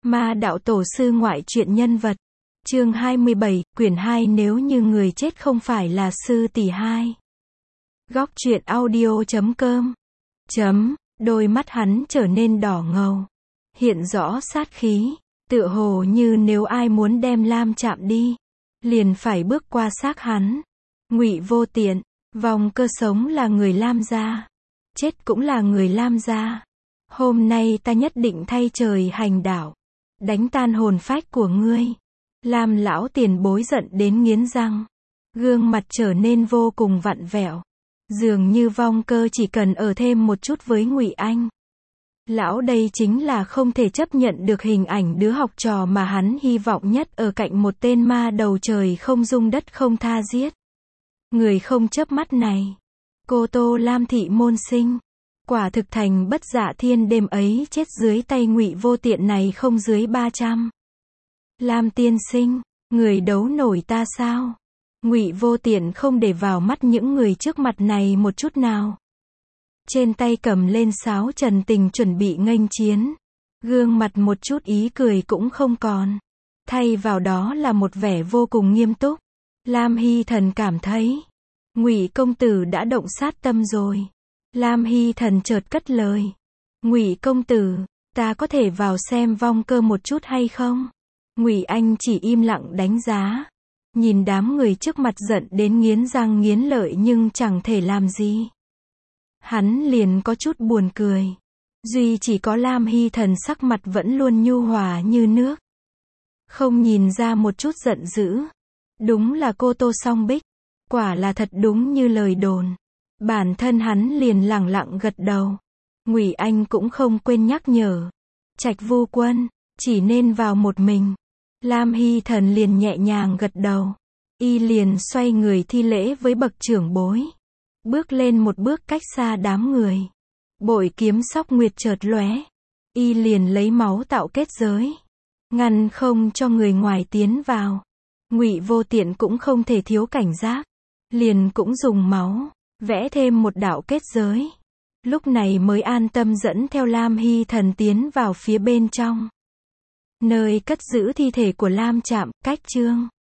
Ma đạo tổ sư ngoại truyện nhân vật. Chương 27, quyển 2 nếu như người chết không phải là sư tỷ hai. Góc truyện audio.com. Đôi mắt hắn trở nên đỏ ngầu. Hiện rõ sát khí. Tựa hồ như nếu ai muốn đem Lam chạm đi, liền phải bước qua xác hắn. Ngụy Vô Tiện, Vong Cơ sống là người Lam gia. Chết cũng là người Lam gia. Hôm nay ta nhất định thay trời hành đạo. Đánh tan hồn phách của ngươi. Lam lão tiền bối giận đến nghiến răng. Gương mặt trở nên vô cùng vặn vẹo. Dường như Vong Cơ chỉ cần ở thêm một chút với Ngụy Anh. Lão đây chính là không thể chấp nhận được hình ảnh đứa học trò mà hắn hy vọng nhất ở cạnh một tên ma đầu trời không dung đất không tha giết. Người không chớp mắt này. Cô Tô Lam thị môn sinh. Quả thực thành bất dạ thiên đêm ấy chết dưới tay Ngụy Vô Tiện này không dưới 300. Lam tiên sinh, người đấu nổi ta sao? Ngụy Vô Tiện không để vào mắt những người trước mặt này một chút nào. Trên tay cầm lên sáo trần tình chuẩn bị nghênh chiến. Gương mặt một chút ý cười cũng không còn. Thay vào đó là một vẻ vô cùng nghiêm túc. Lam Hy Thần cảm thấy Ngụy công tử đã động sát tâm rồi. Lam Hy Thần chợt cất lời. Ngụy công tử, ta có thể vào xem Vong Cơ một chút hay không? Ngụy Anh chỉ im lặng đánh giá. Nhìn đám người trước mặt giận đến nghiến răng nghiến lợi nhưng chẳng thể làm gì. Hắn liền có chút buồn cười. Duy chỉ có Lam Hy Thần sắc mặt vẫn luôn nhu hòa như nước. Không nhìn ra một chút giận dữ. Đúng là cô Tô Song Bích. Quả là thật đúng như lời đồn. Bản thân hắn liền lẳng lặng gật đầu. Ngụy Anh cũng không quên nhắc nhở. Trạch Vu Quân, chỉ nên vào một mình. Lam Hy Thần liền nhẹ nhàng gật đầu. Y liền xoay người thi lễ với bậc trưởng bối. Bước lên một bước cách xa đám người. Bội kiếm sóc nguyệt chợt lóe. Y liền lấy máu tạo kết giới. Ngăn không cho người ngoài tiến vào. Ngụy Vô Tiện cũng không thể thiếu cảnh giác. Liền cũng dùng máu vẽ thêm một đạo kết giới. Lúc này mới an tâm dẫn theo Lam Hy Thần tiến vào phía bên trong. Nơi cất giữ thi thể của Lam Trạm, cách chương